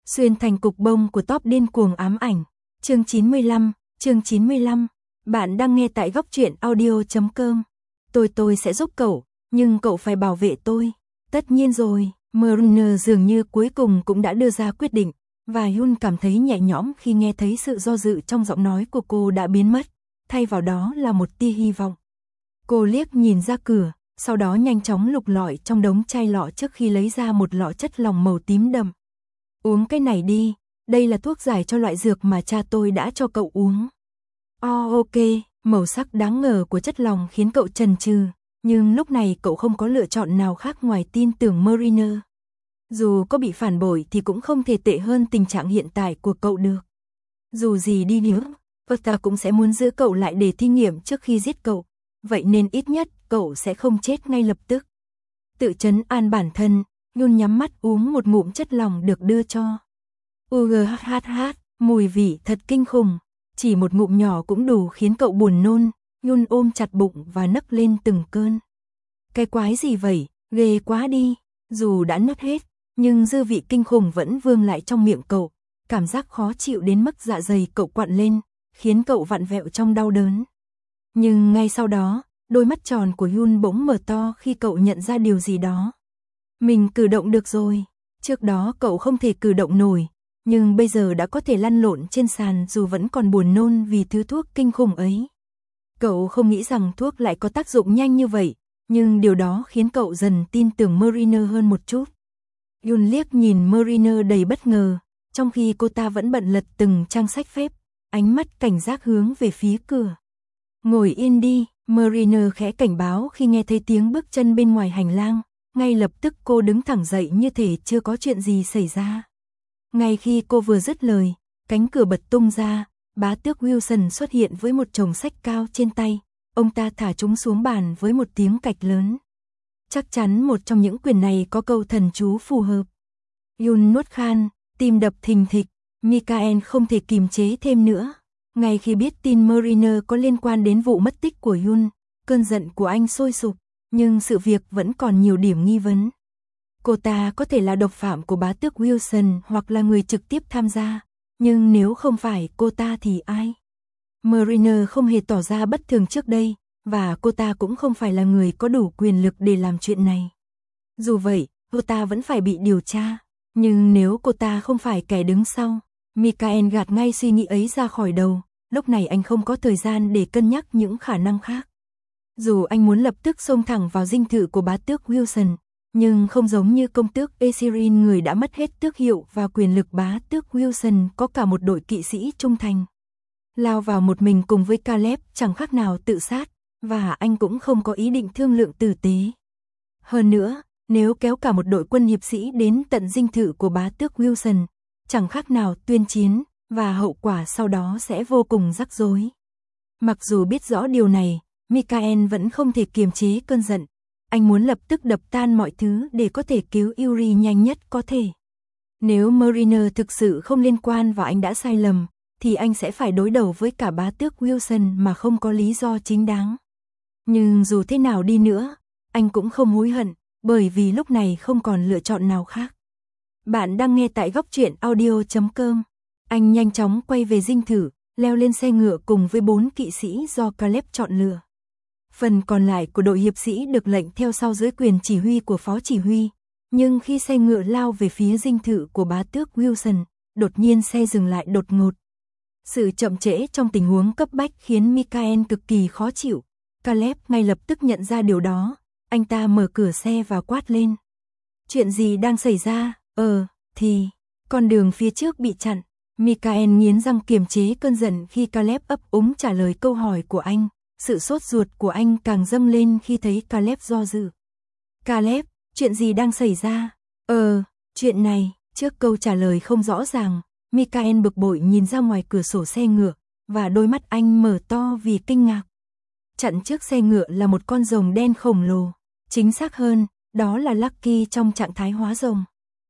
Xuyên thành cục bông của top điên cuồng ám ảnh. Chương 95. Bạn đang nghe tại góc truyện audio.com. Tôi sẽ giúp cậu, nhưng cậu phải bảo vệ tôi. Tất nhiên rồi, Mariner dường như cuối cùng cũng đã đưa ra quyết định, và Yun cảm thấy nhẹ nhõm khi nghe thấy sự do dự trong giọng nói của cô đã biến mất, thay vào đó là một tia hy vọng. Cô liếc nhìn ra cửa, sau đó nhanh chóng lục lọi trong đống chai lọ trước khi lấy ra một lọ chất lỏng màu tím đậm. Uống cái này đi, đây là thuốc giải cho loại dược mà cha tôi đã cho cậu uống. Ok, màu sắc đáng ngờ của chất lỏng khiến cậu chần chừ, nhưng lúc này cậu không có lựa chọn nào khác ngoài tin tưởng Mariner. Dù có bị phản bội thì cũng không thể tệ hơn tình trạng hiện tại của cậu được. Dù gì đi nữa, ta cũng sẽ muốn giữ cậu lại để thí nghiệm trước khi giết cậu, vậy nên ít nhất cậu sẽ không chết ngay lập tức. Tự trấn an bản thân, Yun nhắm mắt uống một ngụm chất lỏng được đưa cho. Mùi vị thật kinh khủng, chỉ một ngụm nhỏ cũng đủ khiến cậu buồn nôn. Yun ôm chặt bụng và nấc lên từng cơn. Cái quái gì vậy, ghê quá đi. Dù đã nuốt hết, nhưng dư vị kinh khủng vẫn vương lại trong miệng cậu. Cảm giác khó chịu đến mức dạ dày cậu quặn lên, khiến cậu vặn vẹo trong đau đớn. Nhưng ngay sau đó, đôi mắt tròn của Yun bỗng mở to khi cậu nhận ra điều gì đó. Mình cử động được rồi. Trước đó cậu không thể cử động nổi, nhưng bây giờ đã có thể lăn lộn trên sàn dù vẫn còn buồn nôn vì thứ thuốc kinh khủng ấy. Cậu không nghĩ rằng thuốc lại có tác dụng nhanh như vậy, nhưng điều đó khiến cậu dần tin tưởng Mariner hơn một chút. Yun liếc nhìn Mariner đầy bất ngờ, trong khi cô ta vẫn bận lật từng trang sách phép, ánh mắt cảnh giác hướng về phía cửa. Ngồi yên đi, Mariner khẽ cảnh báo khi nghe thấy tiếng bước chân bên ngoài hành lang. Ngay lập tức cô đứng thẳng dậy như thể chưa có chuyện gì xảy ra. Ngay khi cô vừa dứt lời, cánh cửa bật tung ra, bá tước Wilson xuất hiện với một chồng sách cao trên tay. Ông ta thả chúng xuống bàn với một tiếng cạch lớn. Chắc chắn một trong những quyển này có câu thần chú phù hợp. Yun nuốt khan, tim đập thình thịch, Mikael không thể kìm chế thêm nữa. Ngay khi biết tin Mariner có liên quan đến vụ mất tích của Yun, cơn giận của anh sôi sục. Nhưng sự việc vẫn còn nhiều điểm nghi vấn. Cô ta có thể là độc phạm của bá tước Wilson hoặc là người trực tiếp tham gia, nhưng nếu không phải cô ta thì ai? Mariner không hề tỏ ra bất thường trước đây, và cô ta cũng không phải là người có đủ quyền lực để làm chuyện này. Dù vậy, cô ta vẫn phải bị điều tra, nhưng nếu cô ta không phải kẻ đứng sau, Mikael gạt ngay suy nghĩ ấy ra khỏi đầu, lúc này anh không có thời gian để cân nhắc những khả năng khác. Dù anh muốn lập tức xông thẳng vào dinh thự của bá tước Wilson, nhưng không giống như công tước Esirin người đã mất hết tước hiệu và quyền lực, bá tước Wilson có cả một đội kỵ sĩ trung thành. Lao vào một mình cùng với Caleb chẳng khác nào tự sát, và anh cũng không có ý định thương lượng tử tế. Hơn nữa, nếu kéo cả một đội quân hiệp sĩ đến tận dinh thự của bá tước Wilson, chẳng khác nào tuyên chiến, và hậu quả sau đó sẽ vô cùng rắc rối. Mặc dù biết rõ điều này, Mikael vẫn không thể kiềm chế cơn giận. Anh muốn lập tức đập tan mọi thứ để có thể cứu Yuri nhanh nhất có thể. Nếu Mariner thực sự không liên quan và anh đã sai lầm, thì anh sẽ phải đối đầu với cả bá tước Wilson mà không có lý do chính đáng. Nhưng dù thế nào đi nữa, anh cũng không hối hận, bởi vì lúc này không còn lựa chọn nào khác. Bạn đang nghe tại góc truyện audio.com. Anh nhanh chóng quay về dinh thự, leo lên xe ngựa cùng với 4 kỵ sĩ do Caleb chọn lựa. Phần còn lại của đội hiệp sĩ được lệnh theo sau dưới quyền chỉ huy của phó chỉ huy, nhưng khi xe ngựa lao về phía dinh thự của bá tước Wilson, đột nhiên xe dừng lại đột ngột. Sự chậm trễ trong tình huống cấp bách khiến Mikael cực kỳ khó chịu. Caleb ngay lập tức nhận ra điều đó, anh ta mở cửa xe và quát lên. Chuyện gì đang xảy ra? Thì, con đường phía trước bị chặn. Mikael nghiến răng kiềm chế cơn giận khi Caleb ấp úng trả lời câu hỏi của anh. Sự sốt ruột của anh càng dâng lên khi thấy Caleb do dự. Caleb, chuyện gì đang xảy ra? Chuyện này, trước câu trả lời không rõ ràng, Mikael bực bội nhìn ra ngoài cửa sổ xe ngựa, và đôi mắt anh mở to vì kinh ngạc. Chặn trước xe ngựa là một con rồng đen khổng lồ, chính xác hơn, đó là Lucky trong trạng thái hóa rồng.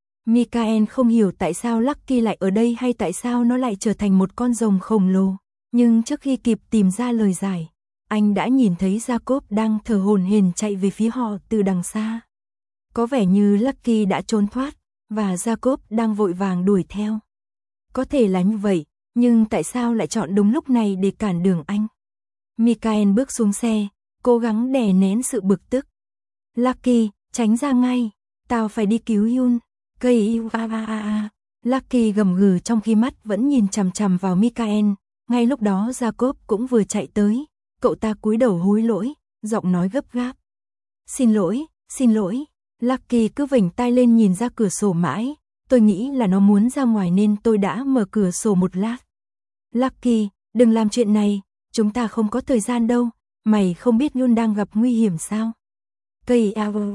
Mikael không hiểu tại sao Lucky lại ở đây hay tại sao nó lại trở thành một con rồng khổng lồ, nhưng trước khi kịp tìm ra lời giải, anh đã nhìn thấy Jacob đang thở hổn hển chạy về phía họ từ đằng xa. Có vẻ như Lucky đã trốn thoát, và Jacob đang vội vàng đuổi theo. Có thể là như vậy, nhưng tại sao lại chọn đúng lúc này để cản đường anh? Mikael bước xuống xe, cố gắng đè nén sự bực tức. Lucky, tránh ra ngay, tao phải đi cứu Yun. Cây yêu a. Lucky gầm gừ trong khi mắt vẫn nhìn chằm chằm vào Mikael. Ngay lúc đó Jacob cũng vừa chạy tới, cậu ta cúi đầu hối lỗi, giọng nói gấp gáp. Xin lỗi. Lucky cứ vểnh tai lên nhìn ra cửa sổ mãi, tôi nghĩ là nó muốn ra ngoài nên tôi đã mở cửa sổ một lát. Lucky, đừng làm chuyện này, chúng ta không có thời gian đâu, mày không biết Yun đang gặp nguy hiểm sao? Cây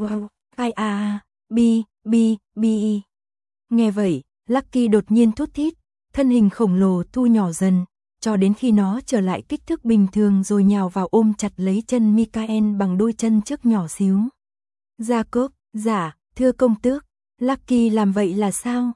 bi. Nghe vậy, Lucky đột nhiên thút thít, thân hình khổng lồ thu nhỏ dần, cho đến khi nó trở lại kích thước bình thường rồi nhào vào ôm chặt lấy chân Mikael bằng đôi chân trước nhỏ xíu. Jacob, dạ, thưa công tước, Lucky làm vậy là sao?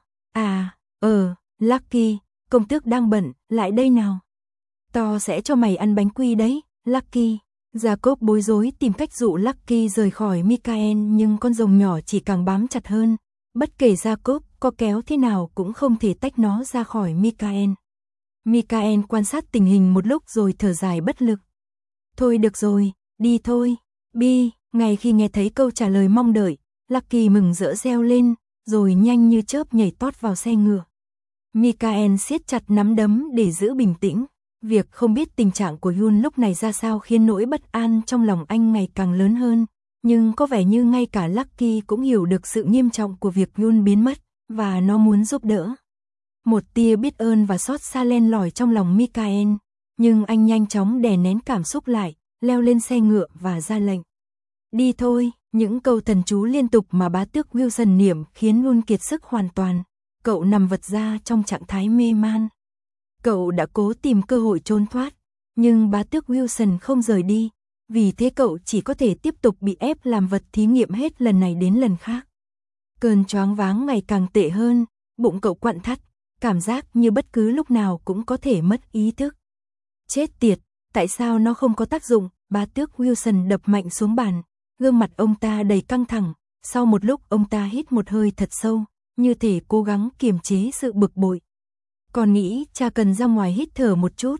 Lucky, công tước đang bận, lại đây nào. Tao sẽ cho mày ăn bánh quy đấy, Lucky. Jacob bối rối tìm cách dụ Lucky rời khỏi Mikael nhưng con rồng nhỏ chỉ càng bám chặt hơn. Bất kể Jacob có kéo thế nào cũng không thể tách nó ra khỏi Mikael. Mikael quan sát tình hình một lúc rồi thở dài bất lực. Thôi được rồi, đi thôi. Bi, ngay khi nghe thấy câu trả lời mong đợi, Lucky mừng rỡ reo lên, rồi nhanh như chớp nhảy tót vào xe ngựa. Mikael siết chặt nắm đấm để giữ bình tĩnh. Việc không biết tình trạng của Yun lúc này ra sao khiến nỗi bất an trong lòng anh ngày càng lớn hơn. Nhưng có vẻ như ngay cả Lucky cũng hiểu được sự nghiêm trọng của việc Yun biến mất, và nó muốn giúp đỡ. Một tia biết ơn và xót xa len lỏi trong lòng Mikael, nhưng anh nhanh chóng đè nén cảm xúc lại, leo lên xe ngựa và ra lệnh. Đi thôi, những câu thần chú liên tục mà bá tước Wilson niệm khiến Yun kiệt sức hoàn toàn. Cậu nằm vật ra trong trạng thái mê man. Cậu đã cố tìm cơ hội trốn thoát, nhưng bá tước Wilson không rời đi, vì thế cậu chỉ có thể tiếp tục bị ép làm vật thí nghiệm hết lần này đến lần khác. Cơn choáng váng ngày càng tệ hơn, bụng cậu quặn thắt, cảm giác như bất cứ lúc nào cũng có thể mất ý thức. Chết tiệt, tại sao nó không có tác dụng? Bá tước Wilson đập mạnh xuống bàn, gương mặt ông ta đầy căng thẳng, sau một lúc ông ta hít một hơi thật sâu, như thể cố gắng kiềm chế sự bực bội. Còn nghĩ cha cần ra ngoài hít thở một chút.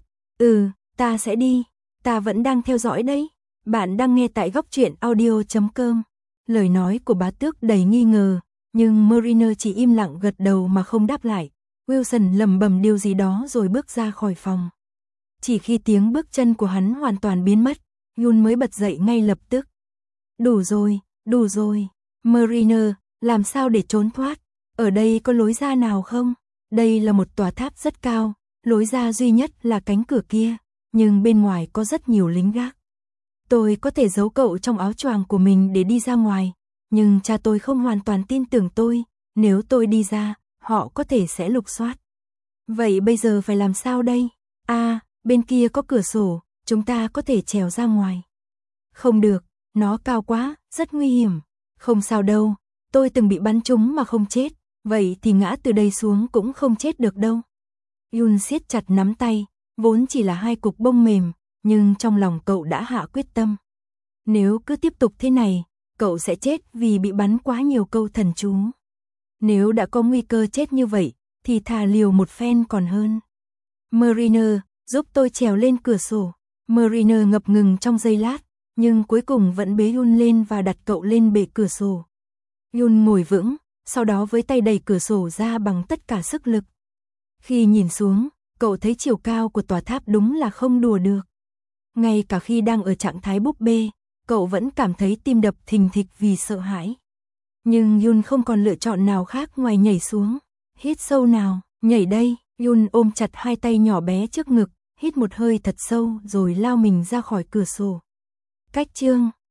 Ta sẽ đi, ta vẫn đang theo dõi đấy. Bạn đang nghe tại goctruyện.audio.com. Lời nói của bá tước đầy nghi ngờ, nhưng Mariner chỉ im lặng gật đầu mà không đáp lại. Wilson lẩm bẩm điều gì đó rồi bước ra khỏi phòng. Chỉ khi tiếng bước chân của hắn hoàn toàn biến mất, Yun mới bật dậy ngay lập tức. Đủ rồi. Mariner, làm sao để trốn thoát? Ở đây có lối ra nào không? Đây là một tòa tháp rất cao, lối ra duy nhất là cánh cửa kia, nhưng bên ngoài có rất nhiều lính gác. Tôi có thể giấu cậu trong áo choàng của mình để đi ra ngoài, nhưng cha tôi không hoàn toàn tin tưởng tôi, nếu tôi đi ra, họ có thể sẽ lục soát. Vậy bây giờ phải làm sao đây? Bên kia có cửa sổ, chúng ta có thể trèo ra ngoài. Không được, nó cao quá, rất nguy hiểm. Không sao đâu, tôi từng bị bắn trúng mà không chết, vậy thì ngã từ đây xuống cũng không chết được đâu. Yun siết chặt nắm tay, vốn chỉ là hai cục bông mềm, nhưng trong lòng cậu đã hạ quyết tâm. Nếu cứ tiếp tục thế này, cậu sẽ chết vì bị bắn quá nhiều câu thần chú. Nếu đã có nguy cơ chết như vậy, thì thà liều một phen còn hơn. Mariner, giúp tôi trèo lên cửa sổ. Mariner ngập ngừng trong giây lát, nhưng cuối cùng vẫn bế Yun lên và đặt cậu lên bệ cửa sổ. Yun ngồi vững, sau đó với tay đẩy cửa sổ ra bằng tất cả sức lực. Khi nhìn xuống, cậu thấy chiều cao của tòa tháp đúng là không đùa được. Ngay cả khi đang ở trạng thái búp bê, cậu vẫn cảm thấy tim đập thình thịch vì sợ hãi. Nhưng Yun không còn lựa chọn nào khác ngoài nhảy xuống. Hít sâu nào, nhảy đây. Yun ôm chặt hai tay nhỏ bé trước ngực, hít một hơi thật sâu rồi lao mình ra khỏi cửa sổ. Cách chương